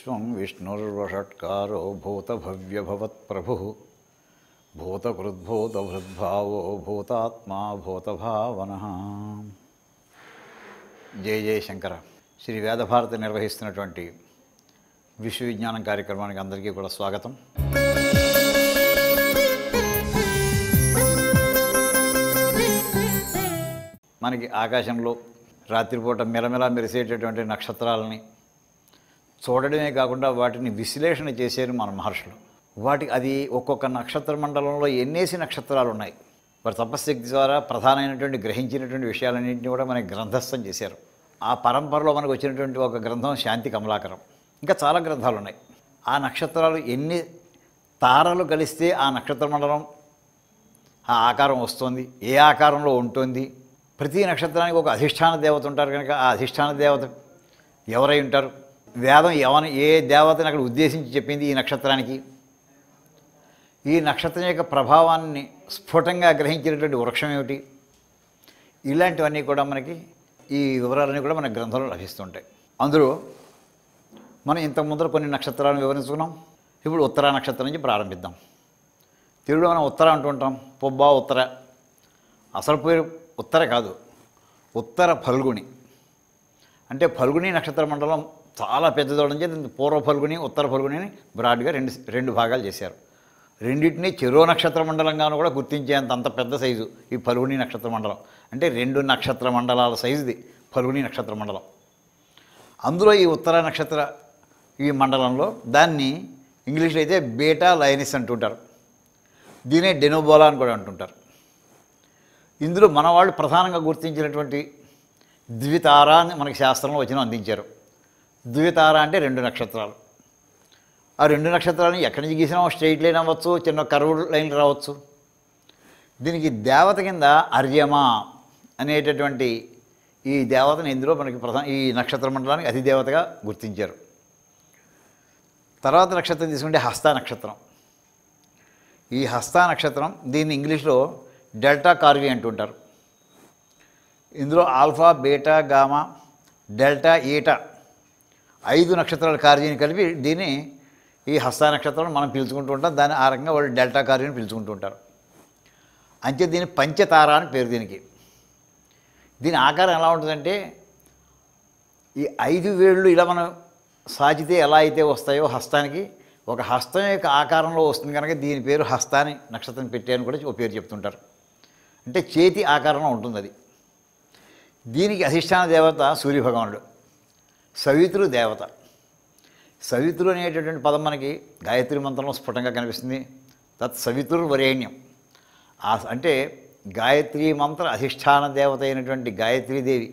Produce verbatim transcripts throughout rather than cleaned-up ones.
విశ్వం విష్ణుర్వషట్కారో భూతభవ్యభవత్ప్రభుః భూతకృద్భూతభృద్భావో భూతాత్మా భూతభావనః. జయ జయ శంకర. శ్రీ వేదభారతి నిర్వహిస్తున్నటువంటి విశ్వవిజ్ఞానం కార్యక్రమానికి అందరికీ కూడా స్వాగతం. మనకి ఆకాశంలో రాత్రిపూట మెలమెల మెరిసేటటువంటి నక్షత్రాలని చూడడమే కాకుండా వాటిని విశ్లేషణ చేసేది మన మహర్షులు. వాటి అది ఒక్కొక్క నక్షత్ర మండలంలో ఎన్నేసి నక్షత్రాలు ఉన్నాయి. వారి తపశక్తి ద్వారా ప్రధానమైనటువంటి గ్రహించినటువంటి విషయాలన్నింటినీ కూడా మనకి గ్రంథస్థం చేశారు. ఆ పరంపరలో మనకు వచ్చినటువంటి ఒక గ్రంథం శాంతి కమలాకరం. ఇంకా చాలా గ్రంథాలు ఉన్నాయి. ఆ నక్షత్రాలు ఎన్ని తారలు కలిస్తే ఆ నక్షత్ర మండలం ఆ ఆకారం వస్తుంది, ఏ ఆకారంలో ఉంటుంది, ప్రతి నక్షత్రానికి ఒక అధిష్టాన దేవత ఉంటారు కనుక ఆ అధిష్టాన దేవత ఎవరై ఉంటారు, వేదం ఎవని ఏ దేవతని అక్కడ ఉద్దేశించి చెప్పింది ఈ నక్షత్రానికి, ఈ నక్షత్రం యొక్క ప్రభావాన్ని స్ఫుటంగా గ్రహించినటువంటి వృక్షం ఏమిటి, ఇలాంటివన్నీ కూడా మనకి ఈ వివరాలన్నీ కూడా మన గ్రంథంలో లభిస్తుంటాయి. అందులో మనం ఇంతకు ముందర కొన్ని నక్షత్రాలను వివరించుకున్నాం. ఇప్పుడు ఉత్తరా నక్షత్రం నుంచి ప్రారంభిద్దాం. తెలుగులో మనం ఉత్తర అంటూ ఉంటాం. పొబ్బ ఉత్తర, అసలు పేరు ఉత్తర కాదు, ఉత్తర ఫల్గుణి. అంటే ఫల్గుణి నక్షత్ర మండలం చాలా పెద్దదవడం చేత పూర్వ ఫల్గుని ఉత్తర ఫల్గునిని బ్రాడ్గా రెండు రెండు భాగాలు చేశారు. రెండింటినీ చెరో నక్షత్ర మండలంగాను కూడా గుర్తించేంత అంత పెద్ద సైజు ఈ ఫల్గుని నక్షత్ర మండలం. అంటే రెండు నక్షత్ర మండలాల సైజుది ఫల్గుని నక్షత్ర మండలం. అందులో ఈ ఉత్తర నక్షత్ర ఈ మండలంలో దాన్ని ఇంగ్లీష్లో అయితే బేటా లయనిస్ అంటుంటారు. దీనే డెనోబోలా అని కూడా అంటుంటారు. ఇందులో మన వాళ్ళు ప్రధానంగా గుర్తించినటువంటి ద్వితార అని మనకి శాస్త్రంలో వచ్చిన అందించారు. ద్వితార అంటే రెండు నక్షత్రాలు. ఆ రెండు నక్షత్రాలను ఎక్కడి నుంచి గీసినా స్ట్రైట్ లైన్ అవ్వచ్చు, చిన్న కర్వ్ లైన్ రావచ్చు. దీనికి దేవత కింద అర్యమా అనేటటువంటి ఈ దేవతను ఇందులో మనకి ప్రధాన ఈ నక్షత్ర మండలానికి అధిదేవతగా గుర్తించారు. తర్వాత నక్షత్రం తీసుకుంటే హస్త నక్షత్రం. ఈ హస్త నక్షత్రం దీన్ని ఇంగ్లీష్లో డెల్టా కార్వి అంటుంటారు. ఇందులో alpha, beta, gamma, delta, eta ఐదు నక్షత్రాల కార్యని కలిపి దీన్ని ఈ హస్త నక్షత్రం మనం పిలుచుకుంటూ ఉంటాం. దాన్ని ఆ రకంగా వాళ్ళు డెల్టా కార్యని పిలుచుకుంటూ ఉంటారు. అంతే దీని పంచతార అని పేరు. దీనికి దీని ఆకారం ఎలా ఉంటుందంటే ఈ ఐదు వేళ్ళు ఇలా మనం సాచితే ఎలా అయితే వస్తాయో హస్తానికి ఒక హస్తం యొక్క ఆకారంలో వస్తుంది కనుక దీని పేరు హస్తాని నక్షత్రం పెట్టారని కూడా ఒక పేరు చెప్తుంటారు. అంటే చేతి ఆకారంలో ఉంటుంది అది. దీనికి అధిష్టాన దేవత సూర్యభగవానుడు, సవితృ దేవత. సవితృ అనేటటువంటి పదం మనకి గాయత్రి మంత్రంలో స్ఫుటంగా కనిపిస్తుంది. తత్ సవితృర్వరేణ్యం. ఆ అంటే గాయత్రి మంత్ర అధిష్టాన దేవత అయినటువంటి గాయత్రీదేవి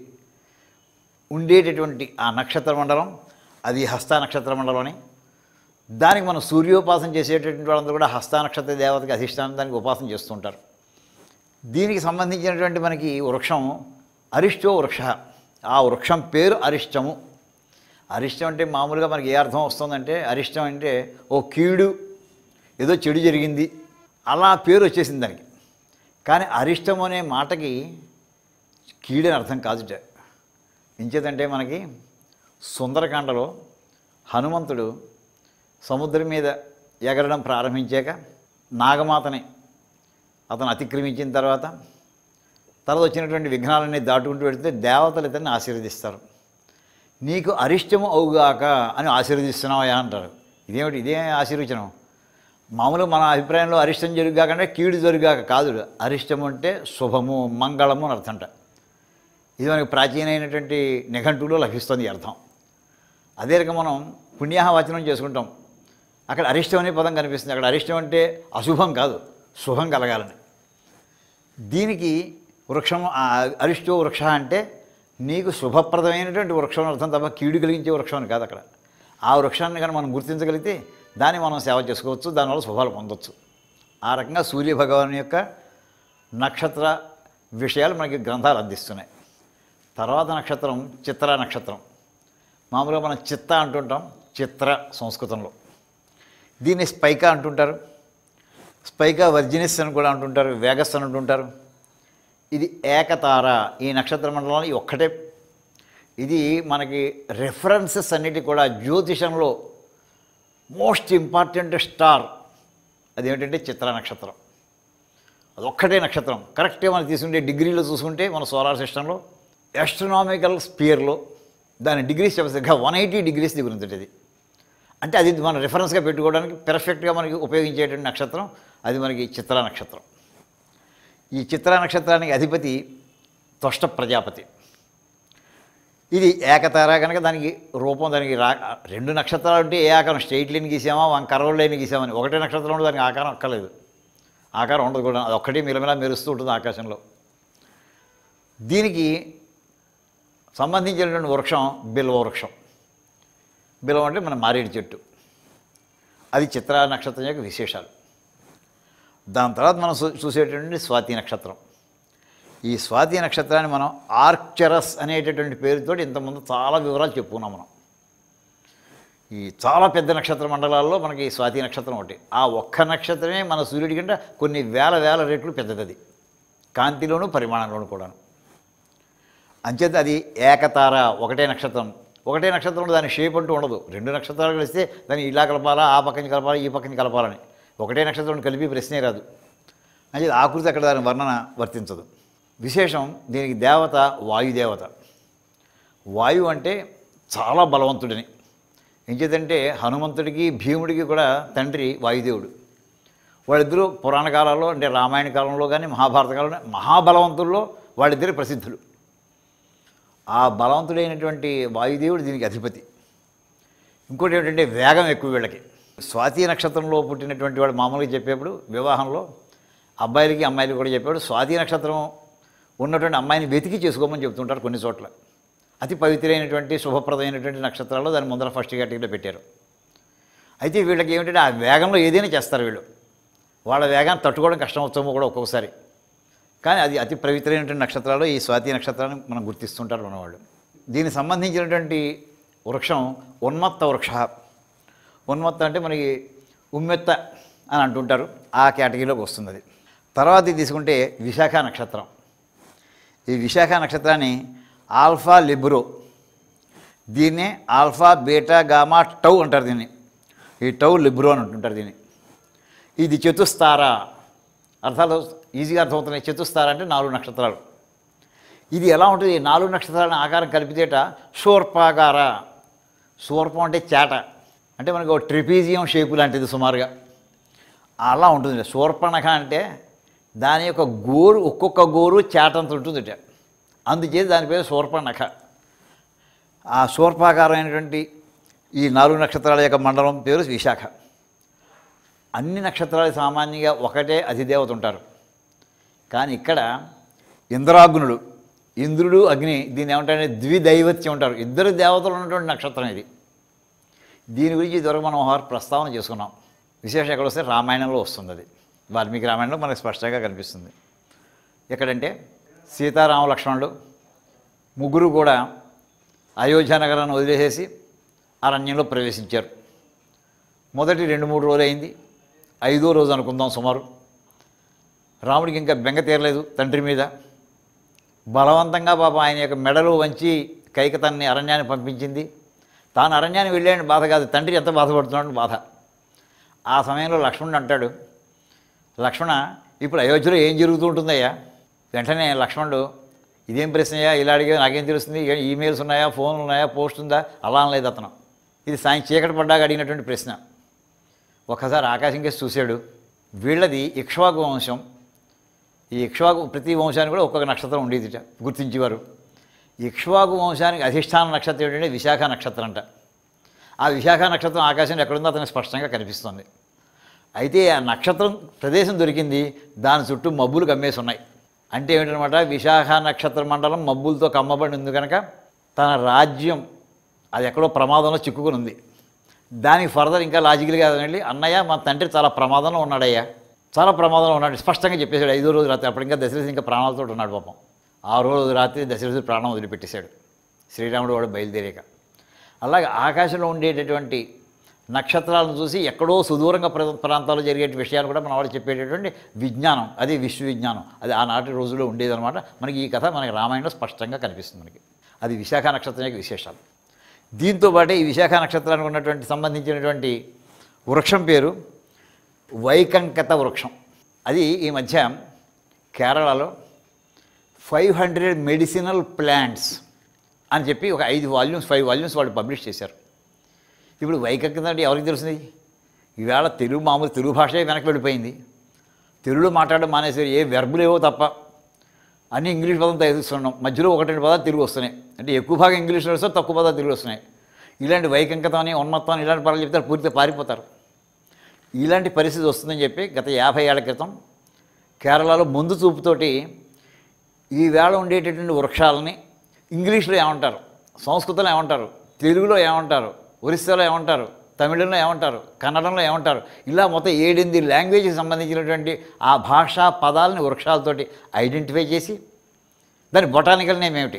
ఉండేటటువంటి ఆ నక్షత్ర మండలం అది హస్త నక్షత్ర మండలం అని. దానికి మనం సూర్యోపాసన చేసేటటువంటి వాళ్ళందరూ కూడా హస్త నక్షత్ర దేవతకి అధిష్టానం దానికి ఉపాసన చేస్తుంటారు. దీనికి సంబంధించినటువంటి మనకి వృక్షం అరిష్టో వృక్ష. ఆ వృక్షం పేరు అరిష్టము. అరిష్టం అంటే మామూలుగా మనకి ఏ అర్థం వస్తుందంటే అరిష్టం అంటే ఓ కీడు, ఏదో చెడు జరిగింది అలా పేరు వచ్చేసింది దానికి. కానీ అరిష్టం అనే మాటకి కీడని అర్థం కాదుట. ఇంచేతంటే మనకి సుందరకాండలో హనుమంతుడు సముద్రం మీద ఎగరడం ప్రారంభించాక నాగమాతని అతను అతిక్రమించిన తర్వాత తర్వాత వచ్చినటువంటి విఘ్నాలన్నీ దాటుకుంటూ వెళితే దేవతలు ఇతన్ని ఆశీర్వదిస్తారు. నీకు అరిష్టము అవుగాక అని ఆశీర్వదిస్తున్నావా అంటారు. ఇదేమిటి, ఇదే ఆశీర్వచనం. మామూలుగా మన అభిప్రాయంలో అరిష్టం జరుగుగాక అంటే కీడు జరుగుగాక కాదు. అరిష్టము అంటే శుభము, మంగళము అని అర్థంట. ఇది మనకి ప్రాచీనమైనటువంటి నిఘంటువులో లభిస్తుంది ఈ అర్థం. అదే రకంగా మనం పుణ్యాహ వచనం చేసుకుంటాం. అక్కడ అరిష్టం అనే పదం కనిపిస్తుంది. అక్కడ అరిష్టం అంటే అశుభం కాదు, శుభం కలగాలని. దీనికి వృక్షం అరిష్టో వృక్ష అంటే నీకు శుభప్రదమైనటువంటి వృక్షం అర్థం తప్ప కీడు కలిగించే వృక్షం అని కాదు అక్కడ. ఆ వృక్షాన్ని కానీ మనం గుర్తించగలిగితే దాన్ని మనం సేవ చేసుకోవచ్చు, దానివల్ల శుభాలు పొందవచ్చు. ఆ రకంగా సూర్యభగవాన్ యొక్క నక్షత్ర విషయాలు మనకి గ్రంథాలు అందిస్తున్నాయి. తర్వాత నక్షత్రం చిత్ర నక్షత్రం. మామూలుగా మనం చిత్త అంటుంటాం, చిత్ర సంస్కృతంలో. దీన్ని స్పైకా అంటుంటారు, స్పైకా వర్జినిస్ అని కూడా అంటుంటారు, వేగస్ అని అంటుంటారు. ఇది ఏకతార. ఈ నక్షత్ర మండలంలో ఒక్కటే. ఇది మనకి రెఫరెన్సెస్ అన్నిటి కూడా జ్యోతిషంలో మోస్ట్ ఇంపార్టెంట్ స్టార్ అదేమిటంటే చిత్రా నక్షత్రం. అదొక్కటే నక్షత్రం. కరెక్ట్గా మనం తీసుకుంటే డిగ్రీలో చూసుకుంటే మన సోలార్ సిస్టంలో ఆస్ట్రనామికల్ స్పియర్లో దాని డిగ్రీస్ చెప్పేసరిగా వన్ ఎయిటీ డిగ్రీస్ దిగురు ఉంటుంది. అంటే అది మనం రిఫరెన్స్గా పెట్టుకోవడానికి పెర్ఫెక్ట్గా మనకి ఉపయోగించేటువంటి నక్షత్రం అది మనకి చిత్రా నక్షత్రం. ఈ చిత్రా నక్షత్రానికి అధిపతి త్వష్ట ప్రజాపతి. ఇది ఏకతార కనుక దానికి రూపం దానికి రా రెండు నక్షత్రాలు ఉంటే ఏ ఆకారం స్ట్రైట్ లైన్ గీసామా వన్ కర్వ్ లైన్ గీసామని, ఒకటే నక్షత్రం ఉంటే దానికి ఆకారం అక్కర్లేదు, ఆకారం ఉండదు కూడా, అది ఒక్కటి మిలమిలా మెరుస్తూ ఉంటుంది ఆకాశంలో. దీనికి సంబంధించినటువంటి వృక్షం బిల్వ వృక్షం. బిల్వం అంటే మన మారేడు చెట్టు. అది చిత్రా నక్షత్రం యొక్క విశేషాలు. దాని తర్వాత మనం చూసేటటువంటి స్వాతి నక్షత్రం. ఈ స్వాతి నక్షత్రాన్ని మనం ఆర్క్చరస్ అనేటటువంటి పేరుతో ఇంతకుముందు చాలా వివరాలు చెప్పుకున్నాం మనం. ఈ చాలా పెద్ద నక్షత్ర మండలాల్లో మనకి స్వాతి నక్షత్రం ఒకటి. ఆ ఒక్క నక్షత్రమే మన సూర్యుడి కంటే కొన్ని వేల వేల రెట్లు పెద్దది, కాంతిలోను పరిమాణంలోను కూడాను. అంచేత అది ఏకతార, ఒకటే నక్షత్రం. ఒకటే నక్షత్రంలో దాని షేప్ అంటూ ఉండదు. రెండు నక్షత్రాలు కలిస్తే దాన్ని ఇలా కలపాలా, ఆ పక్కని కలపాలా, ఈ పక్కని కలపాలని. ఒకటే నక్షత్రం కలిపి ప్రశ్నే రాదు. అంటే ఆకృతి అక్కడ దాని వర్ణన వర్తించదు. విశేషం దీనికి దేవత వాయుదేవత. వాయువు అంటే చాలా బలవంతుడిని. ఏం చేద్దంటే హనుమంతుడికి భీముడికి కూడా తండ్రి వాయుదేవుడు. వాళ్ళిద్దరూ పురాణ కాలాల్లో అంటే రామాయణ కాలంలో కానీ మహాభారత కాలంలో మహాబలవంతుల్లో వాళ్ళిద్దరు ప్రసిద్ధులు. ఆ బలవంతుడైనటువంటి వాయుదేవుడు దీనికి అధిపతి. ఇంకోటి ఏమిటంటే వేగం ఎక్కువ వీళ్ళకి. స్వాతి నక్షత్రంలో పుట్టినటువంటి వాడు మామూలుగా చెప్పేప్పుడు వివాహంలో అబ్బాయిలకి అమ్మాయిలకి కూడా చెప్పేవాడు స్వాతి నక్షత్రం ఉన్నటువంటి అమ్మాయిని వెతికి చేసుకోమని చెప్తుంటారు కొన్ని చోట్ల. అతి పవిత్రైనటువంటి శుభప్రదమైనటువంటి నక్షత్రాల్లో దాని ముందర ఫస్ట్ కేటగిరీలో పెట్టారు. అయితే వీళ్ళకి ఏమిటంటే ఆ వేగంలో ఏదైనా చేస్తారు వీళ్ళు. వాళ్ళ వేగాన్ని తట్టుకోవడం కష్టం అవుతామో కూడా ఒక్కొక్కసారి. కానీ అది అతి పవిత్రైనటువంటి నక్షత్రాలు ఈ స్వాతి నక్షత్రాన్ని మనం గుర్తిస్తుంటారు ఉన్నవాళ్ళు. దీనికి సంబంధించినటువంటి వృక్షం ఉన్మత్త వృక్ష. ఉన్మత్త అంటే మనకి ఉమ్మెత్త అని అంటుంటారు, ఆ కేటగిరీలోకి వస్తుంది అది. తర్వాత తీసుకుంటే విశాఖ నక్షత్రం. ఈ విశాఖ నక్షత్రాన్ని ఆల్ఫా లిబ్రో, దీన్నే ఆల్ఫా బీటా గామా టౌ అంటారు దీన్ని. ఈ టౌ లిబ్రో అని అంటుంటారు దీన్ని. ఇది చతుస్తార, అర్థాలు ఈజీగా అర్థమవుతున్నాయి. చతుస్తార అంటే నాలుగు నక్షత్రాలు. ఇది ఎలా ఉంటుంది? నాలుగు నక్షత్రాలను ఆకారం కలిపితేట శూర్పాకార. శూర్పం అంటే చేట, అంటే మనకి ఒక ట్రిపీజియం షేపు లాంటిది సుమారుగా అలా ఉంటుంది. శూర్పణఖ అంటే దాని యొక్క గోరు, ఒక్కొక్క గోరు చేటంత ఉంటుందిట, అందుచేత దాని పేరు శూర్పణఖ. ఆ శూర్పాకారమైనటువంటి ఈ నాలుగు నక్షత్రాల యొక్క మండలం పేరు విశాఖ. అన్ని నక్షత్రాలు సామాన్యంగా ఒకటే అధిదేవత ఉంటారు. కానీ ఇక్కడ ఇంద్రాగ్నుడు, ఇంద్రుడు అగ్ని, దీన్ని ఏమంటారంటే ద్విదైవత్యం ఉంటారు. ఇద్దరు దేవతలు ఉన్నటువంటి నక్షత్రం ఇది. దీని గురించి ఇదివరకు మనం ఒకసారి ప్రస్తావన చేసుకున్నాం. విశేషం ఎక్కడ వస్తే రామాయణంలో వస్తుంది. అది వాల్మీకి రామాయణంలో మనకు స్పష్టంగా కనిపిస్తుంది. ఎక్కడంటే సీతారామ లక్ష్మణుడు ముగ్గురు కూడా అయోధ్య నగరాన్ని వదిలేసేసి అరణ్యంలో ప్రవేశించారు. మొదటి రెండు మూడు రోజులు అయింది, ఐదో రోజు అనుకుందాం సుమారు. రాముడికి ఇంకా బెంగ తీరలేదు తండ్రి మీద. బలవంతంగా పాపం ఆయన యొక్క మెడలు వంచి కైక తన్ని అరణ్యాన్ని పంపించింది. తాను అరణ్యాన్ని వెళ్ళాడని బాధ కాదు, తండ్రి ఎంత బాధపడుతున్నాడు బాధ. ఆ సమయంలో లక్ష్మణుడు అంటాడు, లక్ష్మణ ఇప్పుడు అయోధ్యలో ఏం జరుగుతూ ఉంటుందయ్యా? వెంటనే లక్ష్మణుడు, ఇదేం ప్రశ్నయ్యా, ఇలా అడిగే నాకేం తెలుస్తుంది, ఈమెయిల్స్ ఉన్నాయా, ఫోన్లు ఉన్నాయా, పోస్ట్ ఉందా, అలా అనలేదు అతను. ఇది సాయం చీకటి పడ్డాక అడిగినటువంటి ప్రశ్న. ఒక్కసారి ఆకాశం కేసి చూశాడు. వీళ్ళది ఇక్ష్వాకు వంశం. ఈ ఇక్ష్వాకు ప్రతి వంశానికి కూడా ఒక్కొక్క నక్షత్రం ఉండేది గుర్తించేవారు. ఇక్ష్వాకు వంశానికి అధిష్టాన నక్షత్రం ఏంటంటే విశాఖ నక్షత్రం అంట. ఆ విశాఖ నక్షత్రం ఆకాశంలో ఎక్కడుందో అతనికి స్పష్టంగా కనిపిస్తుంది. అయితే ఆ నక్షత్రం ప్రదేశం దొరికింది, దాని చుట్టూ మబ్బులు కమ్మేసి ఉన్నాయి. అంటే ఏమిటనమాట, విశాఖ నక్షత్ర మండలం మబ్బులతో కమ్మబడి ఉంది కనుక తన రాజ్యం అది ఎక్కడో ప్రమాదంలో చిక్కుకుని ఉంది. దానికి ఫర్దర్ ఇంకా లాజికల్గా వెళ్ళి, అన్నయ్య మా తండ్రి చాలా ప్రమాదంలో ఉన్నాడయ్యా, చాలా ప్రమాదంలో ఉన్నాడు స్పష్టంగా చెప్పేశాడు. ఐదో రోజు రాత్రి, అప్పుడు ఇంకా దశరథుడు ఇంకా ప్రాణాలతో ఉన్నాడు పాపం. ఆ రోజు రాత్రి దశరథుడు ప్రాణం వదిలిపెట్టేశాడు శ్రీరాముడు వాడు బయలుదేరాక. అలాగే ఆకాశంలో ఉండేటటువంటి నక్షత్రాలను చూసి ఎక్కడో సుదూరంగా ప్ర ప్రాంతాల్లో జరిగే విషయాలు కూడా మన వాళ్ళు చెప్పేటటువంటి విజ్ఞానం, అది విశ్వ విజ్ఞానం, అది ఆనాటి రోజుల్లో ఉండేదన్నమాట. మనకి ఈ కథ మనకి రామాయణంలో స్పష్టంగా కనిపిస్తుంది మనకి. అది విశాఖ నక్షత్రం యొక్క విశేషాలు. దీంతోపాటు ఈ విశాఖ నక్షత్రానికి ఉన్నటువంటి సంబంధించినటువంటి వృక్షం పేరు వైకంకత వృక్షం. అది ఈ మధ్య కేరళలో ఫైవ్ హండ్రెడ్ మెడిసినల్ ప్లాంట్స్ అని చెప్పి ఒక ఐదు వాల్యూమ్స్ ఫైవ్ వాల్యూమ్స్ వాళ్ళు పబ్లిష్ చేశారు. ఇప్పుడు వైకంకత అంటే ఎవరికి తెలుస్తుంది? ఈవేళ తెలుగు మామూలు తెలుగు భాషే వెనక్కి వెళ్ళిపోయింది. తెలుగులో మాట్లాడడం మానేసారు. ఏ వెర్బులు ఏవో తప్ప అన్నీ ఇంగ్లీష్ పదం తయారుస్తున్నాం. మధ్యలో ఒకటి రెండు పదాలు తెలుగు వస్తున్నాయి. అంటే ఎక్కువ భాగం ఇంగ్లీష్లో వస్తారు, తక్కువ పదాలు తెలుగు వస్తున్నాయి. ఇలాంటి వైకంకతం అని ఉన్మత్తం అని ఇలాంటి పదాలు చెప్తారు, పూర్తిగా పారిపోతారు. ఇలాంటి పరిస్థితి వస్తుందని చెప్పి గత యాభై ఏళ్ల క్రితం కేరళలో ముందు చూపుతోటి ఈవేళ ఉండేటటువంటి వృక్షాలని ఇంగ్లీష్లో ఏమంటారు, సంస్కృతంలో ఏమంటారు, తెలుగులో ఏమంటారు, ఒరిస్సాలో ఏమంటారు, తమిళంలో ఏమంటారు, కన్నడంలో ఏమంటారు, ఇలా మొత్తం ఏడెనిమిది లాంగ్వేజ్కి సంబంధించినటువంటి ఆ భాషా పదాలని వృక్షాలతోటి ఐడెంటిఫై చేసి దాని బొటానికల్ నేమ్ ఏమిటి,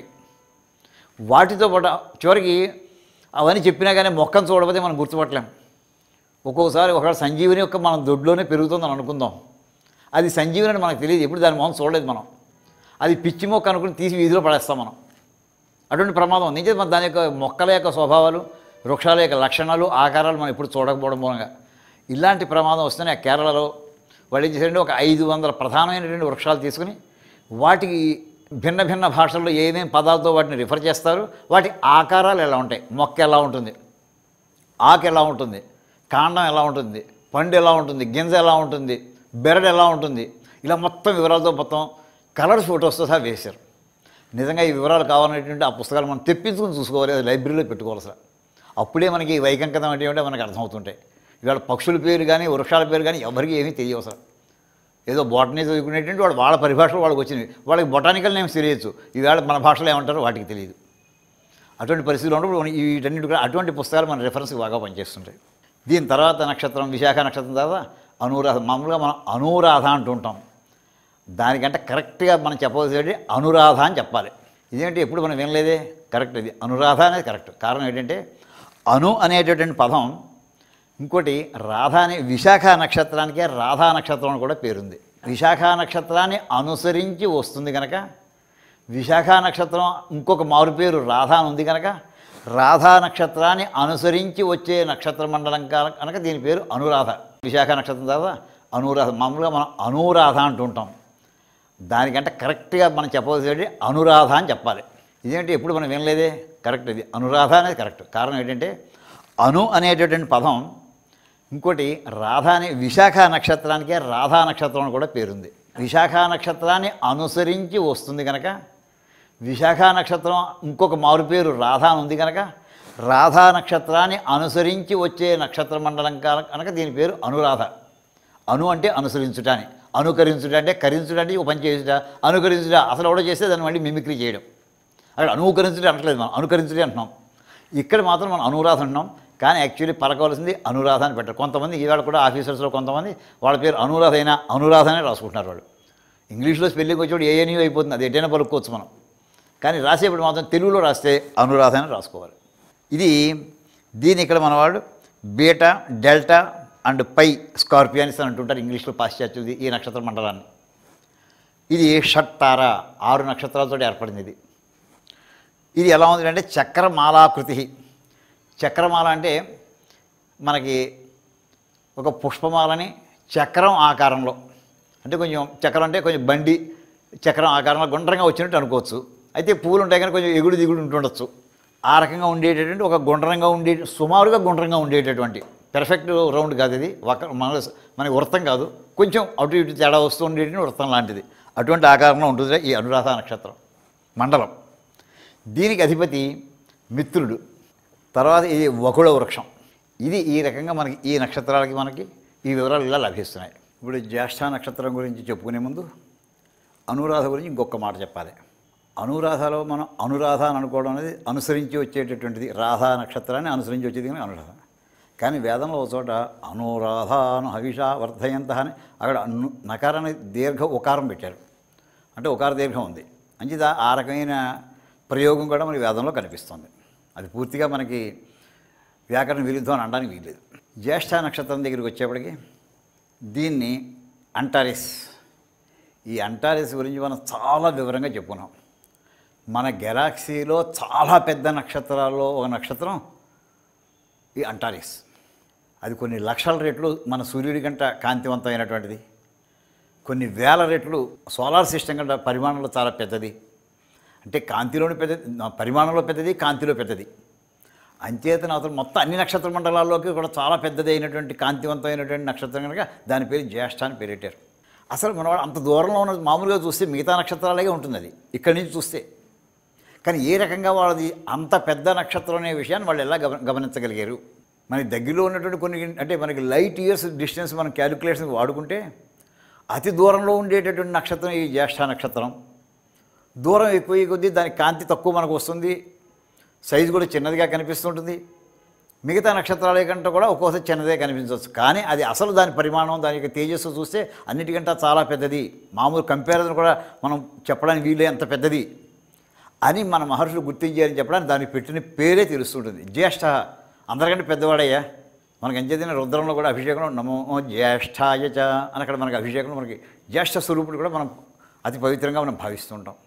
వాటితో పాటు చివరికి అవన్నీ చెప్పినా కానీ మొక్కను చూడకపోతే మనం గుర్తుపట్టలేం. ఒక్కొక్కసారి ఒకవేళ సంజీవిని యొక్క మనం దొడ్లోనే పెరుగుతుందని అనుకుందాం, అది సంజీవిని అని మనకు తెలియదు, ఎప్పుడు దాని మొహం చూడలేదు మనం. అది పిచ్చి మొక్క అనుకుని తీసి వీధిలో పడేస్తాం మనం. అటువంటి ప్రమాదం ఉంది. నిజంగా దాని యొక్క మొక్కల యొక్క స్వభావాలు, వృక్షాల యొక్క లక్షణాలు, ఆకారాలు మనం ఎప్పుడు చూడకపోవడం మూలంగా ఇలాంటి ప్రమాదం వస్తేనే కేరళలో వాళ్ళు ఏం చేశారంటే ఒక ఐదు వందల ప్రధానమైనటువంటి వృక్షాలు తీసుకుని వాటికి భిన్న భిన్న భాషల్లో ఏమేమి పదాలతో వాటిని రిఫర్ చేస్తారు, వాటి ఆకారాలు ఎలా ఉంటాయి, మొక్క ఎలా ఉంటుంది, ఆకు ఎలా ఉంటుంది, కాండం ఎలా ఉంటుంది, పండు ఎలా ఉంటుంది, గింజ ఎలా ఉంటుంది, బెరడు ఎలా ఉంటుంది, ఇలా మొత్తం వివరాలతో మొత్తం కలర్స్ ఫొటోస్తో సహా వేశారు. నిజంగా ఈ వివరాలు కావాలనేటువంటి ఆ పుస్తకాలు మనం తెప్పించుకుని చూసుకోవాలి, అది లైబ్రరీలో పెట్టుకోవాలి సార్. అప్పుడే మనకి వైకంకతం అంటే ఏమిటో మనకు అర్థమవుతుంటాయి. ఇవాళ పక్షుల పేరు కానీ వృక్షాల పేరు కానీ ఎవరికి ఏమీ తెలియవు సార్. ఏదో బొటనీ చదువుకునేటువంటి వాడు వాళ్ళ పరిభాషలో వాళ్ళకి వచ్చింది, వాళ్ళకి బొటానికల్ నేమ్స్ తెలియచ్చు, ఈవేళ మన భాషలో ఏమంటారో వాటికి తెలియదు. అటువంటి పరిస్థితులు ఉన్నప్పుడు వీటన్నిటి కూడా అటువంటి పుస్తకాలు మన రెఫరెన్స్కి బాగా పనిచేస్తుంటాయి. దీని తర్వాత నక్షత్రం విశాఖ నక్షత్రం తర్వాత అనురాధ. మామూలుగా మనం అనురాధ అంటుంటాం, దానికంటే కరెక్ట్గా మనం చెప్పవలసింది అనురాధ అని చెప్పాలి. ఇదేంటి ఎప్పుడు మనం వినలేదే, కరెక్ట్, ఇది అనురాధ అనేది కరెక్ట్. కారణం ఏంటంటే అను అనేటటువంటి పదం ఇంకోటి రాధ అనే విశాఖ నక్షత్రానికే రాధా నక్షత్రం అని కూడా పేరుంది. విశాఖ నక్షత్రాన్ని అనుసరించి వస్తుంది కనుక విశాఖ నక్షత్రం ఇంకొక మారు పేరు రాధా అని ఉంది కనుక రాధా నక్షత్రాన్ని అనుసరించి వచ్చే నక్షత్ర మండలం కనుక దీని పేరు అనురాధ. విశాఖ నక్షత్రం తర్వాత అనురాధ. మామూలుగా మనం అనురాధ అంటుంటాం, దానికంటే కరెక్ట్గా మనం చెప్పవలసింది అనురాధ అని చెప్పాలి. ఇదేంటి ఎప్పుడు మనం వినలేదే, కరెక్ట్, ఇది అనురాధ అనేది కరెక్ట్. కారణం ఏంటంటే అను అనేటటువంటి పదం ఇంకోటి రాధ అనే విశాఖ నక్షత్రానికే రాధా నక్షత్రం అని కూడా పేరుంది. విశాఖ నక్షత్రాన్ని అనుసరించి వస్తుంది కనుక విశాఖ నక్షత్రం ఇంకొక మారు పేరు రాధా అని ఉంది కనుక రాధా నక్షత్రాన్ని అనుసరించి వచ్చే నక్షత్ర మండలం కనుక దీని పేరు అనురాధ. అను అంటే అనుసరించుట అని, అనుకరించుట అంటే కరించుట అంటే ఒక పని చేసుట, అనుకరించుట అసలు ఎవడో చేస్తే దాన్ని మళ్ళీ మిమిక్రీ చేయడం. అక్కడ అనుకరించుట అనట్లేదు, మనం అనుకరించుటే అంటున్నాం. ఇక్కడ మాత్రం మనం అనురాధ అంటున్నాం, కానీ యాక్చువల్లీ పలకవలసింది అనురాధ అని పెట్టారు. కొంతమంది ఈవేళ కూడా ఆఫీసర్స్లో కొంతమంది వాళ్ళ పేరు అనురాధ అయినా అనురాధ అనే రాసుకుంటున్నారు. వాళ్ళు ఇంగ్లీష్లో స్పెల్లింగ్ వచ్చేవాడు ఏఎన్యూ అయిపోతుంది, అది ఎటైనా పలుకోవచ్చు మనం, కానీ రాసేప్పుడు మాత్రం తెలుగులో రాస్తే అనురాధ అని రాసుకోవాలి. ఇది దీని ఇక్కడ మనవాడు beta, delta and pi Scorpionis అని అంటుంటారు ఇంగ్లీష్లో పాశ్చాత్యుది ఈ నక్షత్ర మండలాన్ని. ఇది షట్తార, ఆరు నక్షత్రాలతో ఏర్పడింది. ఇది ఇది ఎలా ఉంది అంటే చక్రమాలాకృతి. చక్రమాల అంటే మనకి ఒక పుష్పమాలని చక్రం ఆకారంలో, అంటే కొంచెం చక్రం అంటే కొంచెం బండి చక్రం ఆకారంలో గుండ్రంగా వచ్చినట్టు అనుకోవచ్చు. అయితే పూలు ఉంటాయి కానీ కొంచెం ఎగుడు దిగుడు ఉంటుండొచ్చు. ఆ రకంగా ఉండేటటువంటి ఒక గుండ్రంగా ఉండే సుమారుగా గుండ్రంగా ఉండేటటువంటి పెర్ఫెక్ట్ రౌండ్ కాదు ఇది, ఒక మన మనకి వృత్తం కాదు, కొంచెం అటు ఇటు తేడా వస్తూ ఉండేటువంటి వృత్తం లాంటిది. అటువంటి ఆకారంలో ఉంటుంది ఈ అనురాధ నక్షత్రం మండలం. దీనికి అధిపతి మిత్రుడు. తర్వాత ఇది వకుళ వృక్షం. ఇది ఈ రకంగా మనకి ఈ నక్షత్రాలకి మనకి ఈ వివరాలు ఇలా లభిస్తున్నాయి. ఇప్పుడు జ్యేష్ఠ నక్షత్రం గురించి చెప్పుకునే ముందు అనురాధ గురించి ఇంకొక మాట చెప్పాలి. అనురాధలో మనం అనురాధ అని అనుకోవడం అనేది అనుసరించి వచ్చేటటువంటిది, రాధా నక్షత్రాన్ని అనుసరించి వచ్చేది కానీ అనురాధ. కానీ వేదంలో ఒక చోట అనురాధాను హవిష వర్ధయంత అని అక్కడ అను నకారాన్ని దీర్ఘ ఉకారం పెట్టారు, అంటే ఉకార దీర్ఘం ఉంది. అంచేత ఆ రకమైన ప్రయోగం కూడా మనకి వేదంలో కనిపిస్తుంది. అది పూర్తిగా మనకి వ్యాకరణ విరుద్ధం అని అనడానికి వీల్లేదు. జ్యేష్ఠ నక్షత్రం దగ్గరికి వచ్చేప్పటికి దీన్ని అంటారిస్. ఈ అంటారిస్ గురించి మనం చాలా వివరంగా చెప్పుకున్నాం. మన గెలాక్సీలో చాలా పెద్ద నక్షత్రాల్లో ఒక నక్షత్రం ఈ అంటారిస్. అది కొన్ని లక్షల రెట్లు మన సూర్యుడి కంట కాంతివంతమైనటువంటిది, కొన్ని వేల రెట్లు సోలార్ సిస్టమ్ కంటే పరిమాణంలో చాలా పెద్దది. అంటే కాంతిలోని పెద్దది, పరిమాణంలో పెద్దది, కాంతిలో పెద్దది. అంచేతన అతను మొత్తం అన్ని నక్షత్ర మండలాల్లోకి కూడా చాలా పెద్దది అయినటువంటి కాంతివంతమైనటువంటి నక్షత్రం కనుక దాని పేరు జ్యేష్ఠ అని పేరెట్టారు. అసలు మనవాడు అంత దూరంలో ఉన్న మామూలుగా చూస్తే మిగతా నక్షత్రాలే ఉంటుంది అది ఇక్కడి నుంచి చూస్తే. కానీ ఏ రకంగా వాళ్ళది అంత పెద్ద నక్షత్రం అనే విషయాన్ని వాళ్ళు ఎలా గమ గమనించగలిగారు? మనకి దగ్గరలో ఉన్నటువంటి కొన్ని అంటే మనకి లైట్ ఇయర్స్ డిస్టెన్స్ మనం క్యాలిక్యులేషన్ వాడుకుంటే అతి దూరంలో ఉండేటటువంటి నక్షత్రం ఈ జ్యేష్ఠ నక్షత్రం. దూరం ఎక్కువ కొద్దీ దాని కాంతి తక్కువ మనకు వస్తుంది, సైజు కూడా చిన్నదిగా కనిపిస్తుంటుంది. మిగతా నక్షత్రాల కంటే కూడా ఒక్కోసారి చిన్నదే కనిపించవచ్చు, కానీ అది అసలు దాని పరిమాణం, దాని యొక్క తేజస్సు చూస్తే అన్నిటికంటే చాలా పెద్దది. మామూలు కంపారిజన్ కూడా మనం చెప్పడానికి వీలే అంత పెద్దది అని మన మహర్షులు గుర్తించారని చెప్పడానికి దానికి పెట్టిన పేరే తెలుస్తుంటుంది. జ్యేష్ఠ అందరికంటే పెద్దవాడయ్యా. మనకి ఎంచేదిన రుద్రంలో కూడా అభిషేకంలో నమో జ్యేష్ఠాయ చ అని అక్కడ మనకి అభిషేకంలో మనకి జ్యేష్ఠ స్వరూపుడు కూడా మనం అతి పవిత్రంగా మనం భావిస్తుంటాం.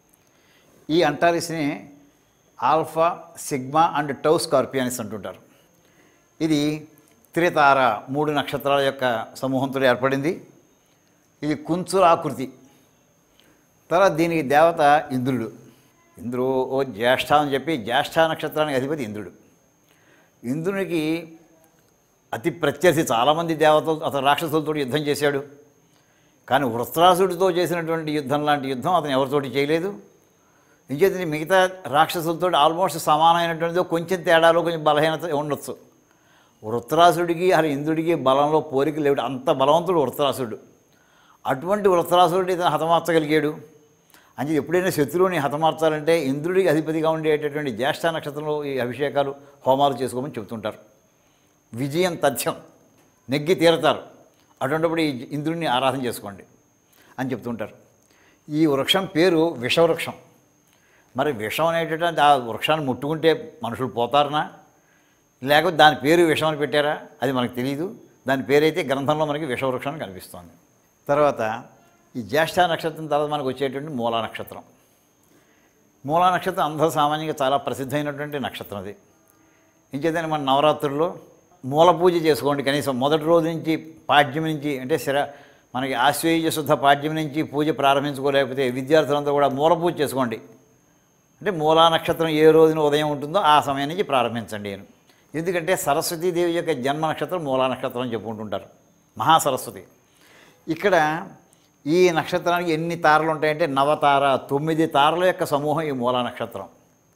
ఈ అంటారిస్ని alpha, sigma and tau Scorpionis అంటుంటారు. ఇది త్రితార మూడు నక్షత్రాల యొక్క సమూహంతో ఏర్పడింది. ఇది కుంచుల ఆకృతి. తర్వాత దీనికి దేవత ఇంద్రుడు. ఇంద్రుడు ఓ జ్యేష్ఠ అని చెప్పి జ్యేష్ఠ నక్షత్రానికి అధిపతి ఇంద్రుడు. ఇంద్రునికి అతి ప్రత్యర్థి చాలామంది దేవతలు అతను రాక్షసులతో యుద్ధం చేశాడు. కానీ వృత్రాసుడితో చేసినటువంటి యుద్ధం లాంటి యుద్ధం అతను ఎవరితోటి చేయలేదు. ఇంకేది మిగతా రాక్షసులతో ఆల్మోస్ట్ సమానమైనటువంటిదో కొంచెం తేడాలో కొంచెం బలహీనత ఉండొచ్చు. వృత్రాసుడికి అసలు ఇంద్రుడికి బలంలో పోలిక లేడు, అంత బలవంతుడు వృత్రాసుడు. అటువంటి వృత్రాసుడిని ఇతను హతమార్చగలిగాడు. అంటే ఎప్పుడైనా శత్రువుని హతమార్చాలంటే ఇంద్రుడికి అధిపతిగా ఉండేటటువంటి జ్యేష్ఠ నక్షత్రంలో ఈ అభిషేకాలు హోమాలు చేసుకోమని చెబుతుంటారు. విజయం తథ్యం, నెగ్గి తీరతారు. అటువంటిప్పుడు ఈ ఇంద్రుడిని ఆరాధన చేసుకోండి అని చెప్తుంటారు. ఈ వృక్షం పేరు విషవృక్షం. మరి విషం అనేటటువంటి ఆ వృక్షాన్ని ముట్టుకుంటే మనుషులు పోతారనా, లేకపోతే దాని పేరు విషం అని పెట్టారా అది మనకు తెలియదు. దాని పేరైతే గ్రంథంలో మనకి విషవృక్షం కనిపిస్తోంది. తర్వాత ఈ జ్యేష్ఠ నక్షత్రం తర్వాత మనకు వచ్చేటువంటి మూలా నక్షత్రం. మూలా నక్షత్రం అందరూ సామాన్యంగా చాలా ప్రసిద్ధమైనటువంటి నక్షత్రం. అది ఇంకేదైనా మన నవరాత్రుల్లో మూల పూజ చేసుకోండి. కనీసం మొదటి రోజు నుంచి పాడ్యం నుంచి అంటే శర మనకి ఆశ్వయుజ శుద్ధ పాడ్యం నుంచి పూజ ప్రారంభించుకోలేకపోతే విద్యార్థులంతా కూడా మూల పూజ చేసుకోండి. అంటే మూలా నక్షత్రం ఏ రోజున ఉదయం ఉంటుందో ఆ సమయం నుంచి ప్రారంభించండి అని. ఎందుకంటే సరస్వతీదేవి యొక్క జన్మ నక్షత్రం మూలా నక్షత్రం అని చెప్పుకుంటుంటారు, మహాసరస్వతి. ఇక్కడ ఈ నక్షత్రానికి ఎన్ని తారలు ఉంటాయంటే నవతార, తొమ్మిది తారల యొక్క సమూహం ఈ మూలా నక్షత్రం.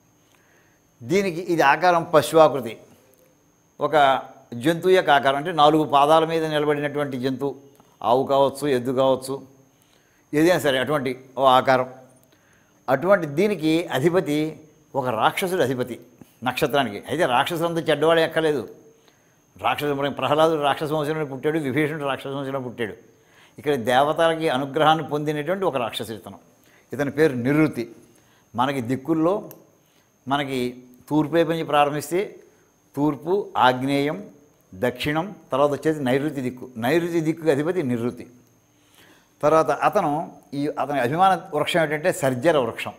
దీనికి ఇది ఆకారం పశువాకృతి, ఒక జంతువు యొక్క ఆకారం. అంటే నాలుగు పాదాల మీద నిలబడినటువంటి జంతువు, ఆవు కావచ్చు, ఎద్దు కావచ్చు, ఏదైనా సరే అటువంటి ఓ ఆకారం. అటువంటి దీనికి అధిపతి ఒక రాక్షసుడు అధిపతి నక్షత్రానికి. అయితే రాక్షసులంతా చెడ్డవాడే ఎక్కలేదు. రాక్షసు ప్రహ్లాదుడు రాక్షస వంశంలో పుట్టాడు, విభీషణుడు రాక్షస వంశంలో పుట్టాడు. ఇక్కడ దేవతలకి అనుగ్రహాన్ని పొందినటువంటి ఒక రాక్షసు ఇతను. ఇతని పేరు నిరుతి. మనకి దిక్కుల్లో మనకి తూర్పు వైపు నుంచి ప్రారంభిస్తే తూర్పు, ఆగ్నేయం, దక్షిణం, తర్వాత వచ్చేది నైరుతి దిక్కు. నైరుతి దిక్కుకి అధిపతి నిరుతి. తర్వాత అతను ఈ అతని అభిమాన వృక్షం ఏంటంటే సర్జర వృక్షం.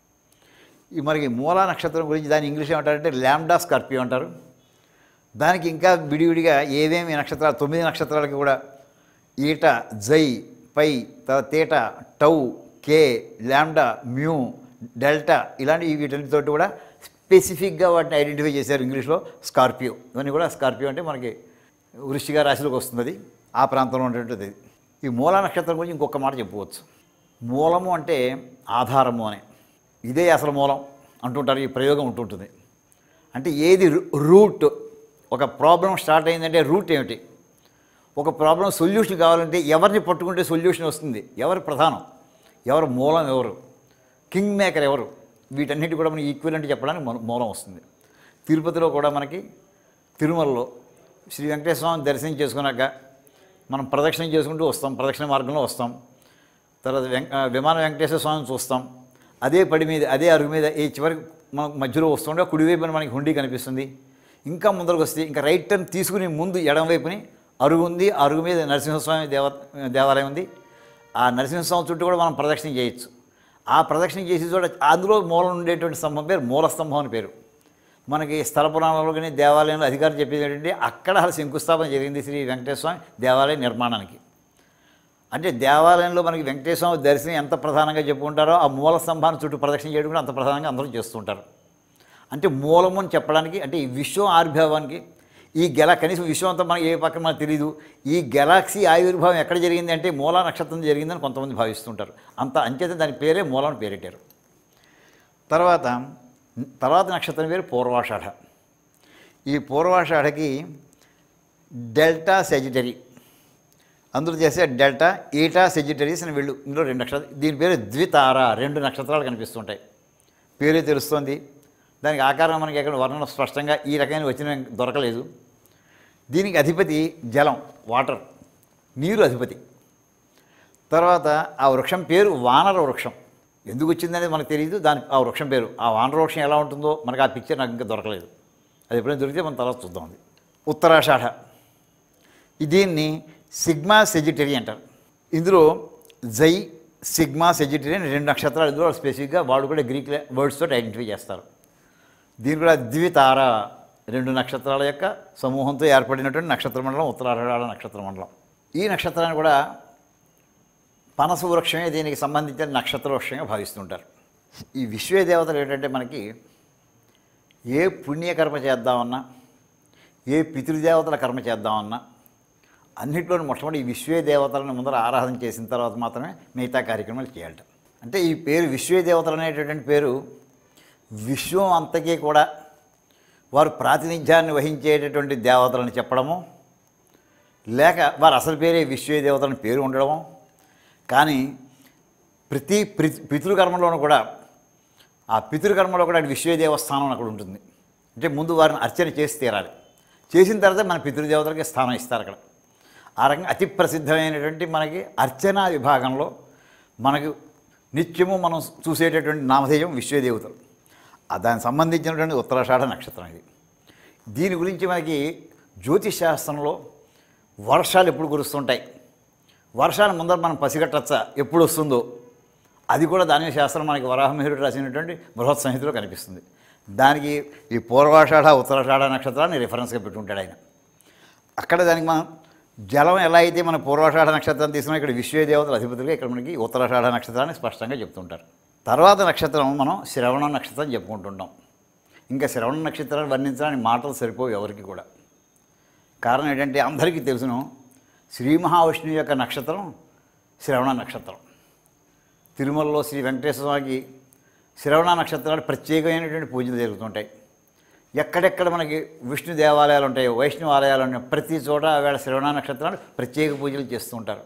ఈ మనకి మూలా నక్షత్రం గురించి దాని ఇంగ్లీష్ ఏమంటారంటే ల్యాండా స్కార్పియో అంటారు. దానికి ఇంకా విడివిడిగా ఏవేమి నక్షత్రాలు, తొమ్మిది నక్షత్రాలకి కూడా ఈట, జై, పై, తర్వాత తేట, టౌ, కే, ల్యాండా, మ్యూ, డెల్టా ఇలాంటి వీటన్నిటితోటి కూడా స్పెసిఫిక్గా వాటిని ఐడెంటిఫై చేశారు ఇంగ్లీష్లో. స్కార్పియో ఇవన్నీ కూడా స్కార్పియో అంటే మనకి వృశ్చిక రాశిలోకి వస్తుంది, ఆ ప్రాంతంలో ఉండేటువంటిది. ఈ మూలా నక్షత్రం గురించి ఇంకొక మాట చెప్పుకోవచ్చు. మూలము అంటే ఆధారము అని, ఇదే అసలు మూలం అంటుంటారు. ఈ ప్రయోగం ఉంటుంటుంది. అంటే ఏది రూట్, ఒక ప్రాబ్లం స్టార్ట్ అయిందంటే రూట్ ఏమిటి, ఒక ప్రాబ్లం సొల్యూషన్ కావాలంటే ఎవరిని పట్టుకుంటే సొల్యూషన్ వస్తుంది, ఎవరు ప్రధానం, ఎవరు మూలం, ఎవరు కింగ్ మేకర్, ఎవరు, వీటన్నిటి కూడా మనకి ఈక్వలెంట్ చెప్పడానికి మూలం వస్తుంది. తిరుపతిలో కూడా మనకి తిరుమలలో శ్రీ వెంకటేశ్వర స్వామిని దర్శనం చేసుకున్నాక మనం ప్రదక్షిణం చేసుకుంటూ వస్తాం, ప్రదక్షిణ మార్గంలో వస్తాం. తర్వాత వెంక విమాన వెంకటేశ్వర స్వామిని చూస్తాం. అదే పడి మీద, అదే అరుగు మీద ఈ చివరికి మనకు మధ్యలో వస్తుంటే కుడివైపున మనకి హుండీ కనిపిస్తుంది. ఇంకా ముందరకు వస్తే ఇంకా రైట్ టర్న్ తీసుకుని ముందు ఎడమవైపుని అరుగు ఉంది, అరుగు మీద నరసింహస్వామి దేవ దేవాలయం ఉంది. ఆ నరసింహస్వామి చుట్టూ కూడా మనం ప్రదక్షిణ చేయొచ్చు. ఆ ప్రదక్షిణ చేసే చోట అందులో మూలం ఉండేటువంటి స్తంభం పేరు మూల స్తంభం అని పేరు. మనకి స్థల పురాణంలో కానీ దేవాలయంలో అధికారులు చెప్పేది ఏంటంటే అక్కడ అసలు శంకుస్థాపన జరిగింది శ్రీ వెంకటేశ్వర స్వామి దేవాలయ నిర్మాణానికి. అంటే దేవాలయంలో మనకి వెంకటేశ్వర స్వామి దర్శనం ఎంత ప్రధానంగా చెప్పుకుంటారో ఆ మూల స్తంభాన్ని చుట్టూ ప్రదక్షిణ చేయడం కూడా అంత ప్రధానంగా అందరూ చేస్తుంటారు. అంటే మూలము అని చెప్పడానికి అంటే ఈ విశ్వం ఆవిర్భావానికి ఈ గెలా కనీసం విశ్వం అంతా మనకి ఏ పక్కన మనకు తెలియదు. ఈ గెలాక్సీ ఆవిర్భావం ఎక్కడ జరిగింది అంటే మూలా నక్షత్రం జరిగిందని కొంతమంది భావిస్తుంటారు. అంత అంచేత దాని పేరే మూలని పేరెట్టారు. తర్వాత తర్వాత నక్షత్రం పేరు పూర్వాషాఢ. ఈ పూర్వాషాఢకి డెల్టా సెజిటరీ అందరూ చేసే డెల్టా ఈటా సెజిటరీస్ అని వీళ్ళు ఇందులో రెండు నక్షత్రాలు. దీని పేరు ద్వితార, రెండు నక్షత్రాలు కనిపిస్తుంటాయి. పేరే తెలుస్తోంది. దానికి ఆకారం మనకి ఎక్కడ వర్ణన స్పష్టంగా ఈ రకమైన వచ్చిన దొరకలేదు. దీనికి అధిపతి జలం, వాటర్, నీరు అధిపతి. తర్వాత ఆ వృక్షం పేరు వానర వృక్షం. ఎందుకు వచ్చిందనేది మనకు తెలియదు. దాని ఆ వృక్షం పేరు ఆ వానర వృక్షం ఎలా ఉంటుందో మనకు ఆ పిక్చర్ నాకు ఇంకా దొరకలేదు. అది ఎప్పుడైనా దొరికితే మనం తర్వాత చూద్దాం. అది ఉత్తరాషాఢ. దీన్ని సిగ్మా సెజిటరీ అంటారు. ఇందులో జై సిగ్మా సెజిటరీ అని రెండు నక్షత్రాలు ఇందులో స్పెసిఫిక్గా వాడు కూడా గ్రీక్ వర్డ్స్ తోటి ఐడెంటిఫై చేస్తారు. దీని కూడా ద్వితార, రెండు నక్షత్రాల యొక్క సమూహంతో ఏర్పడినటువంటి నక్షత్ర మండలం ఉత్తరాషాఢ నక్షత్ర మండలం. ఈ నక్షత్రాన్ని కూడా పనస వృక్షమే దీనికి సంబంధించిన నక్షత్ర వృక్షంగా భావిస్తుంటారు. ఈ విశ్వే దేవతలు ఏంటంటే మనకి ఏ పుణ్యకర్మ చేద్దామన్నా ఏ పితృదేవతల కర్మ చేద్దామన్నా అన్నింటిలోనూ మొట్టమొదటి ఈ విశ్వే దేవతలను ముందర ఆరాధన చేసిన తర్వాత మాత్రమే మిగతా కార్యక్రమాలు చేయాలట. అంటే ఈ పేరు విశ్వే దేవతలు అనేటటువంటి పేరు విశ్వం అంతకీ కూడా వారు ప్రాతినిధ్యాన్ని వహించేటటువంటి దేవతలను చెప్పడము, లేక వారు అసలు పేరే విశ్వే దేవతలని పేరు ఉండడము. కానీ ప్రతి పితృకర్మలోనూ కూడా ఆ పితృకర్మలో కూడా విశ్వే దేవస్థానం అక్కడ ఉంటుంది. అంటే ముందు వారిని అర్చన చేసి తీరాలి. చేసిన తర్వాత మన పితృదేవతలకి స్థానం ఇస్తారు అక్కడ. ఆ రకంగా అతి ప్రసిద్ధమైనటువంటి మనకి అర్చనా విభాగంలో మనకు నిత్యము మనం చూసేటటువంటి నామధేయం విశ్వదేవతలు. దానికి సంబంధించినటువంటి ఉత్తరాషాఢ నక్షత్రం ఇది. దీని గురించి మనకి జ్యోతిష్ శాస్త్రంలో వర్షాలు ఎప్పుడు కురుస్తుంటాయి, వర్షాలు ముందర మనం పసిగట్టచ్చా ఎప్పుడు వస్తుందో అది కూడా దాని శాస్త్రం మనకి వరాహమిహిరుడు రాసినటువంటి బృహత్ సంహితలో కనిపిస్తుంది. దానికి ఈ పూర్వాషాఢ ఉత్తరాషాఢ నక్షత్రాన్ని రిఫరెన్స్గా పెట్టుకుంటాడు ఆయన. అక్కడ దానికి మనం జలం ఎలా అయితే మన పూర్వాషాఢ నక్షత్రం తీసుకున్నా ఇక్కడ విశ్వే దేవతల అధిపతులుగా ఇక్కడ మనకి ఉత్తరాషాఢ నక్షత్రాన్ని స్పష్టంగా చెప్తుంటారు. తర్వాత నక్షత్రం మనం శ్రవణ నక్షత్రం చెప్పుకుంటుంటాం. ఇంకా శ్రవణ నక్షత్రాన్ని వర్ణించడానికి మాటలు సరిపోవు ఎవరికి కూడా. కారణం ఏంటంటే అందరికీ తెలుసును శ్రీ మహావిష్ణువు యొక్క నక్షత్రం శ్రవణ నక్షత్రం. తిరుమలలో శ్రీ వెంకటేశ్వర స్వామికి శ్రవణ నక్షత్రాలు ప్రత్యేకమైనటువంటి పూజలు జరుగుతుంటాయి. ఎక్కడెక్కడ మనకి విష్ణు దేవాలయాలు ఉంటాయో వైష్ణవ ఆలయాలు ఉంటాయో ప్రతి చోట ఆవేళ శ్రవణ నక్షత్రాలు ప్రత్యేక పూజలు చేస్తూ ఉంటారు.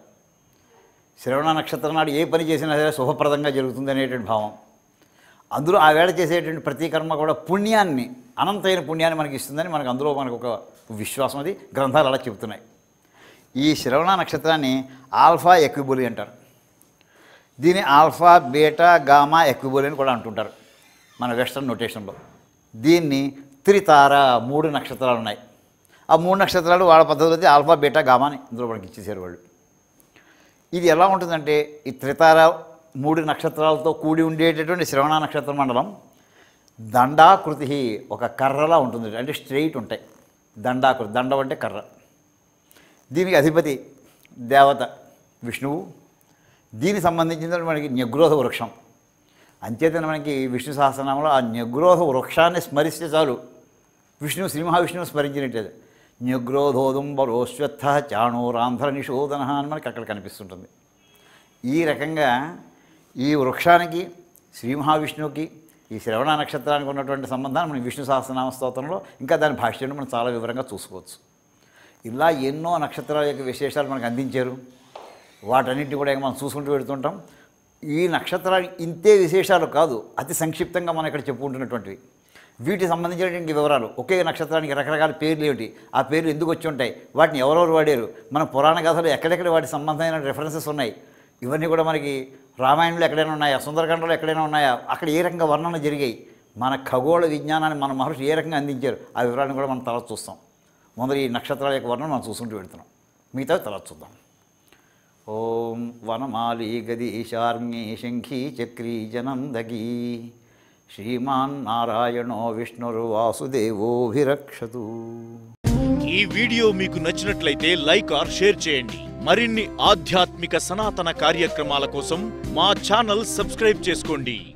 శ్రవణ నక్షత్రం నాడు ఏ పని చేసినా సరే శుభప్రదంగా జరుగుతుంది అనేటువంటి భావం. అందులో ఆ వేళ చేసేటువంటి ప్రతి కర్మ కూడా పుణ్యాన్ని అనంతమైన పుణ్యాన్ని మనకి ఇస్తుందని మనకు అందులో మనకు ఒక విశ్వాసం, అది గ్రంథాలు అలా చెబుతున్నాయి. ఈ శ్రవణ నక్షత్రాన్ని ఆల్ఫా ఎక్విబులి అంటారు. దీని ఆల్ఫా బీటా గామా ఎక్విబులి అని కూడా అంటుంటారు మన వెస్టర్న్ నోటేషన్లో. దీన్ని త్రితార, మూడు నక్షత్రాలు ఉన్నాయి. ఆ మూడు నక్షత్రాలు వాళ్ళ పద్ధతిలో అయితే ఆల్ఫా బీటా గామా అని ఇందులో మనకి ఇచ్చేసారు వాళ్ళు. ఇది ఎలా ఉంటుందంటే ఈ త్రితార మూడు నక్షత్రాలతో కూడి ఉండేటటువంటి శ్రవణ నక్షత్ర మండలం దండాకృతి, ఒక కర్రలా ఉంటుంది. అంటే స్ట్రెయిట్ ఉంటాయి. దండాకృతి, దండం అంటే కర్ర. దీనికి అధిపతి దేవత విష్ణువు. దీనికి సంబంధించిన మనకి న్యగ్రోధ వృక్షం. అంచేతన మనకి విష్ణు సహస్రనామంలో ఆ న్యగ్రోధ వృక్షాన్ని స్మరిస్తే చాలు విష్ణువు శ్రీ మహావిష్ణువు స్మరించినట్టు. న్యగ్రోధోదుంబరోశ్వత్థ చాణూరాంధ్ర నిషోధన అని మనకి అక్కడ కనిపిస్తుంటుంది. ఈ రకంగా ఈ వృక్షానికి శ్రీ మహావిష్ణువుకి ఈ శ్రవణ నక్షత్రానికి ఉన్నటువంటి సంబంధాన్ని మనం విష్ణు సహస్రనామ స్తోత్రంలో ఇంకా దాని భాష్యంలో మనం చాలా వివరంగా చూసుకోవచ్చు. ఇలా ఎన్నో నక్షత్రాల యొక్క విశేషాలు మనకు అందించారు. వాటన్నింటినీ కూడా మనం చూసుకుంటూ పెడుతుంటాం. ఈ నక్షత్రాలు ఇంతే విశేషాలు కాదు, అతి సంక్షిప్తంగా మనం ఇక్కడ చెప్పుకుంటున్నటువంటివి. వీటికి సంబంధించినటువంటి వివరాలు, ఒకే నక్షత్రానికి రకరకాల పేర్లు ఏమిటి, ఆ పేర్లు ఎందుకు వచ్చి ఉంటాయి, వాటిని ఎవరెవరు వాడారు, మన పురాణ కథలు ఎక్కడెక్కడ వాటి సంబంధమైన రెఫరెన్సెస్ ఉన్నాయి, ఇవన్నీ కూడా మనకి రామాయణంలో ఎక్కడైనా ఉన్నాయా, సుందరకాండలో ఎక్కడైనా ఉన్నాయా, అక్కడ ఏ రకంగా వర్ణన జరిగాయి, మన ఖగోళ విజ్ఞానాన్ని మన మహర్షి ఏ రకంగా అందించారు, ఆ వివరాలను కూడా మనం తర్వాత చూస్తాం. ముందర ఈ నక్షత్రాల యొక్క వర్ణన మనం చూసుకుంటూ పెడుతున్నాం. మిగతా తర్వాత చూద్దాం. ఓం వనమాలి గదీశార్ంగీ శంఖీ చక్రీ జనందగీ శ్రీమాన్ నారాయణో విష్ణురు వాసుదేవోభిరక్షతు. ఈ వీడియో మీకు నచ్చినట్లయితే లైక్ ఆర్ షేర్ చేయండి. మరిన్ని ఆధ్యాత్మిక సనాతన కార్యక్రమాల కోసం మా ఛానల్ సబ్స్క్రైబ్ చేసుకోండి.